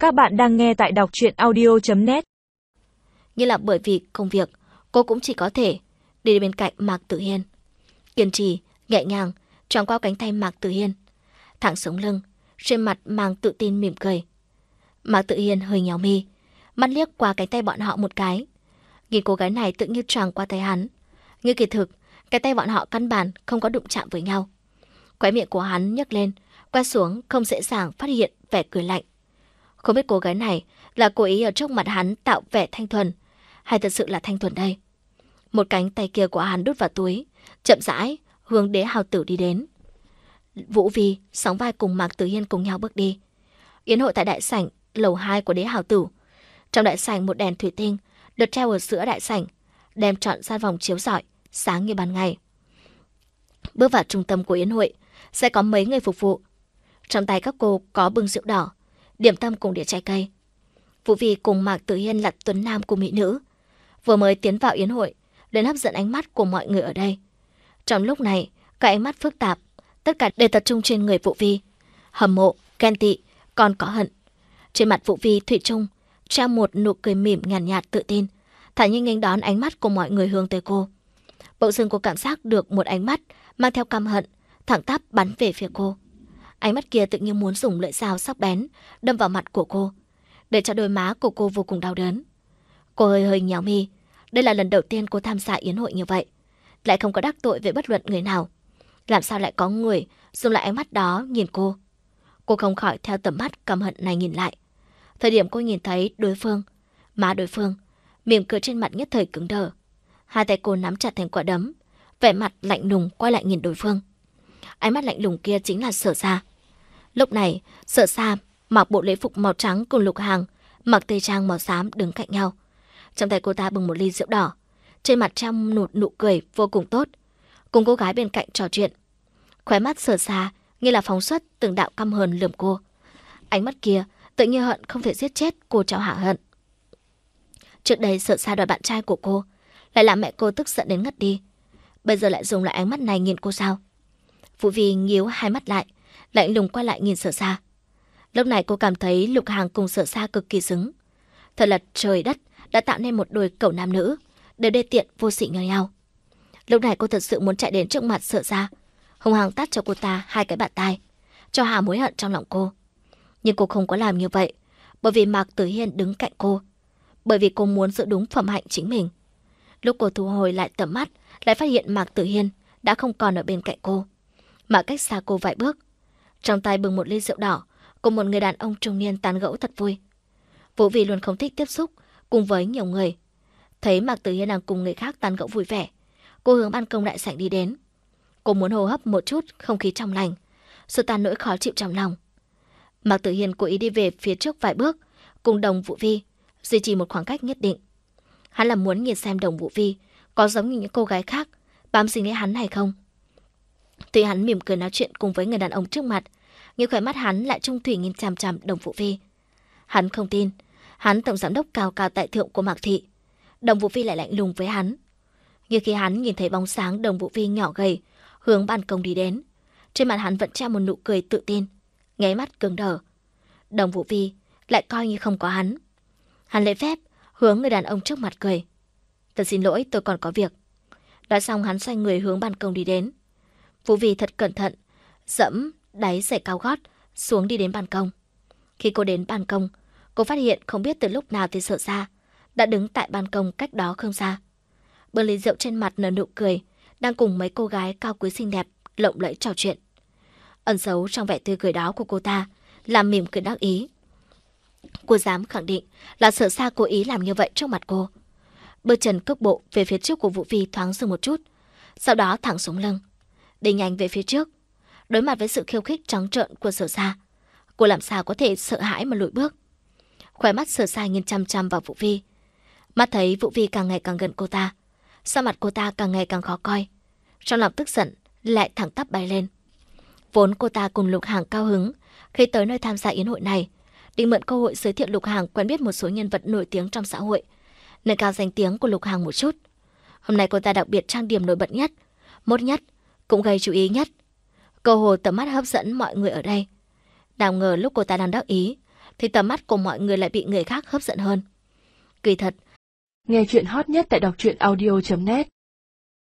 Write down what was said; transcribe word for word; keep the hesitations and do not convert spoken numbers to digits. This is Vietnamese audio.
Các bạn đang nghe tại đọc truyện audio chấm net. Như là bởi vì công việc, cô cũng chỉ có thể đi bên cạnh Mạc Tử Hiên. Kiên trì, nhẹ nhàng, choàng qua cánh tay Mạc Tử Hiên. Thẳng sống lưng, trên mặt mang tự tin mỉm cười. Mạc Tử Hiên hơi nhéo mi, mắt liếc qua cánh tay bọn họ một cái. Nhìn cô gái này tự như choàng qua tay hắn. Như kỳ thực, cái tay bọn họ căn bản không có đụng chạm với nhau. Khóe miệng của hắn nhấc lên, quay xuống không dễ dàng phát hiện vẻ cười lạnh. Không biết cô gái này là cố ý ở trước mặt hắn tạo vẻ thanh thuần, hay thật sự là thanh thuần đây. Một cánh tay kia của hắn đút vào túi, chậm rãi hướng Đế Hào Tử đi đến. Vũ Vi sóng vai cùng Mạc Tử Hiên cùng nhau bước đi. Yến hội tại đại sảnh lầu hai của Đế Hào Tử. Trong đại sảnh một đèn thủy tinh được treo ở giữa đại sảnh, đem trọn gian phòng chiếu rọi, sáng như ban ngày. Bước vào trung tâm của yến hội sẽ có mấy người phục vụ. Trong tay các cô có bưng rượu đỏ, điểm tâm cùng đĩa trái cây. Vũ Vi cùng Mạc Tử Hiên là tuấn nam của mỹ nữ, vừa mới tiến vào yến hội đến hấp dẫn ánh mắt của mọi người ở đây. Trong lúc này, các ánh mắt phức tạp, tất cả đều tập trung trên người Vũ Vi. Hâm mộ, ghen tị, còn có hận. Trên mặt Vũ Vi thủy chung treo một nụ cười mỉm nhàn nhạt, nhạt tự tin, thản nhiên nghênh đón ánh mắt của mọi người hướng tới cô. Bỗng dưng cô cảm giác được một ánh mắt mang theo căm hận thẳng tắp bắn về phía cô. Ánh mắt kia tự nhiên muốn dùng lưỡi dao sắc bén đâm vào mặt của cô, để cho đôi má của cô vô cùng đau đớn. Cô hơi hơi nhéo mi. Đây là lần đầu tiên cô tham gia yến hội như vậy, lại không có đắc tội với bất luận người nào. Làm sao lại có người dùng lại ánh mắt đó nhìn cô? Cô không khỏi theo tầm mắt căm hận này nhìn lại. Thời điểm cô nhìn thấy đối phương, má đối phương, mỉm cười trên mặt nhất thời cứng đờ. Hai tay cô nắm chặt thành quả đấm, vẻ mặt lạnh lùng quay lại nhìn đối phương. Ánh mắt lạnh lùng kia chính là Sở Sa. Lúc này, Sở Sa mặc bộ lễ phục màu trắng cùng Lục Hàng mặc tây trang màu xám đứng cạnh nhau. Trong tay cô ta bưng một ly rượu đỏ, trên mặt treo một nụ cười vô cùng tốt, cùng cô gái bên cạnh trò chuyện. Khóe mắt Sở Sa như là phóng xuất từng đạo căm hờn lườm cô. Ánh mắt kia tự như hận không thể giết chết cô cháu hạ hận. Trước đây Sở Sa đòi bạn trai của cô, lại làm mẹ cô tức giận đến ngất đi. Bây giờ lại dùng lại ánh mắt này nhìn cô sao? Vũ Vi nhíu hai mắt lại, lạnh lùng quay lại nhìn Sở Sa. Lúc này cô cảm thấy Lục Hàng cùng Sở Sa cực kỳ xứng. Thật là trời đất đã tạo nên một đôi cẩu nam nữ, đều đê tiện vô sỉ như nhau. Lúc này cô thật sự muốn chạy đến trước mặt Sở Sa, hung hăng tát cho cô ta hai cái bạt tai, cho hà mối hận trong lòng cô. Nhưng cô không có làm như vậy, bởi vì Mạc Tử Hiên đứng cạnh cô, bởi vì cô muốn giữ đúng phẩm hạnh chính mình. Lúc cô thu hồi lại tầm mắt, lại phát hiện Mạc Tử Hiên đã không còn ở bên cạnh cô, mà cách xa cô vài bước. Trong tay bưng một ly rượu đỏ, cùng một người đàn ông trung niên tán gẫu thật vui. Vũ Vi luôn không thích tiếp xúc cùng với nhiều người. Thấy Mạc Tử Hiên đang cùng người khác tán gẫu vui vẻ, cô hướng ban công đại sảnh đi đến. Cô muốn hô hấp một chút không khí trong lành, xua tan nỗi khó chịu trong lòng. Mạc Tử Hiên cố ý đi về phía trước vài bước, cùng Đồng Vũ Vi duy trì một khoảng cách nhất định. Hắn là muốn nhìn xem Đồng Vũ Vi có giống như những cô gái khác bám dính lấy hắn hay không. Tuy hắn mỉm cười nói chuyện cùng với người đàn ông trước mặt, nhưng khóe mắt hắn lại trung thủy nhìn chằm chằm Đồng Vũ Vi. Hắn không tin, hắn tổng giám đốc cao cao tại thượng của Mạc thị, Đồng Vũ Vi lại lạnh lùng với hắn. Nhưng khi hắn nhìn thấy bóng sáng Đồng Vũ Vi nhỏ gầy hướng ban công đi đến, trên mặt hắn vẫn treo một nụ cười tự tin, nháy mắt cứng đờ. Đồng Vũ Vi lại coi như không có hắn. Hắn lễ phép hướng người đàn ông trước mặt cười. Thật xin lỗi, tôi còn có việc. Nói xong hắn xoay người hướng ban công đi đến. Vũ Vi thật cẩn thận dẫm đáy giày cao gót xuống đi đến ban công. Khi cô đến ban công, cô phát hiện không biết từ lúc nào thì Sở Sa đã đứng tại ban công cách đó không xa. Bưng ly rượu trên mặt nở nụ cười, đang cùng mấy cô gái cao quý xinh đẹp lộng lẫy trò chuyện. Ẩn giấu trong vẻ tươi cười đó của cô ta là mỉm cười đắc ý. Cô dám khẳng định là Sở Sa cố ý làm như vậy trước mặt cô. Bước chân cước bộ về phía trước của Vũ Vi thoáng dừng một chút, sau đó thẳng xuống lưng, đi nhanh về phía trước. Đối mặt với sự khiêu khích trắng trợn của Sở Sa, cô làm sao có thể sợ hãi mà lùi bước. Khóe mắt Sở Sa nhìn chăm chăm vào Vũ Vi, mắt thấy Vũ Vi càng ngày càng gần cô ta, sắc mặt cô ta càng ngày càng khó coi, trong lòng tức giận lại thẳng tắp bay lên. Vốn cô ta cùng Lục Hàng cao hứng khi tới nơi tham gia yến hội này, định mượn cơ hội giới thiệu Lục Hàng quen biết một số nhân vật nổi tiếng trong xã hội, nâng cao danh tiếng của Lục Hàng một chút. Hôm nay cô ta đặc biệt trang điểm nổi bật nhất, mốt nhất, cũng gây chú ý nhất. Cơ hồ tầm mắt hấp dẫn mọi người ở đây. Nào ngờ lúc cô ta đang đắc ý, thì tầm mắt của mọi người lại bị người khác hấp dẫn hơn. Kỳ thật, nghe chuyện hot nhất tại đọc truyện audio chấm net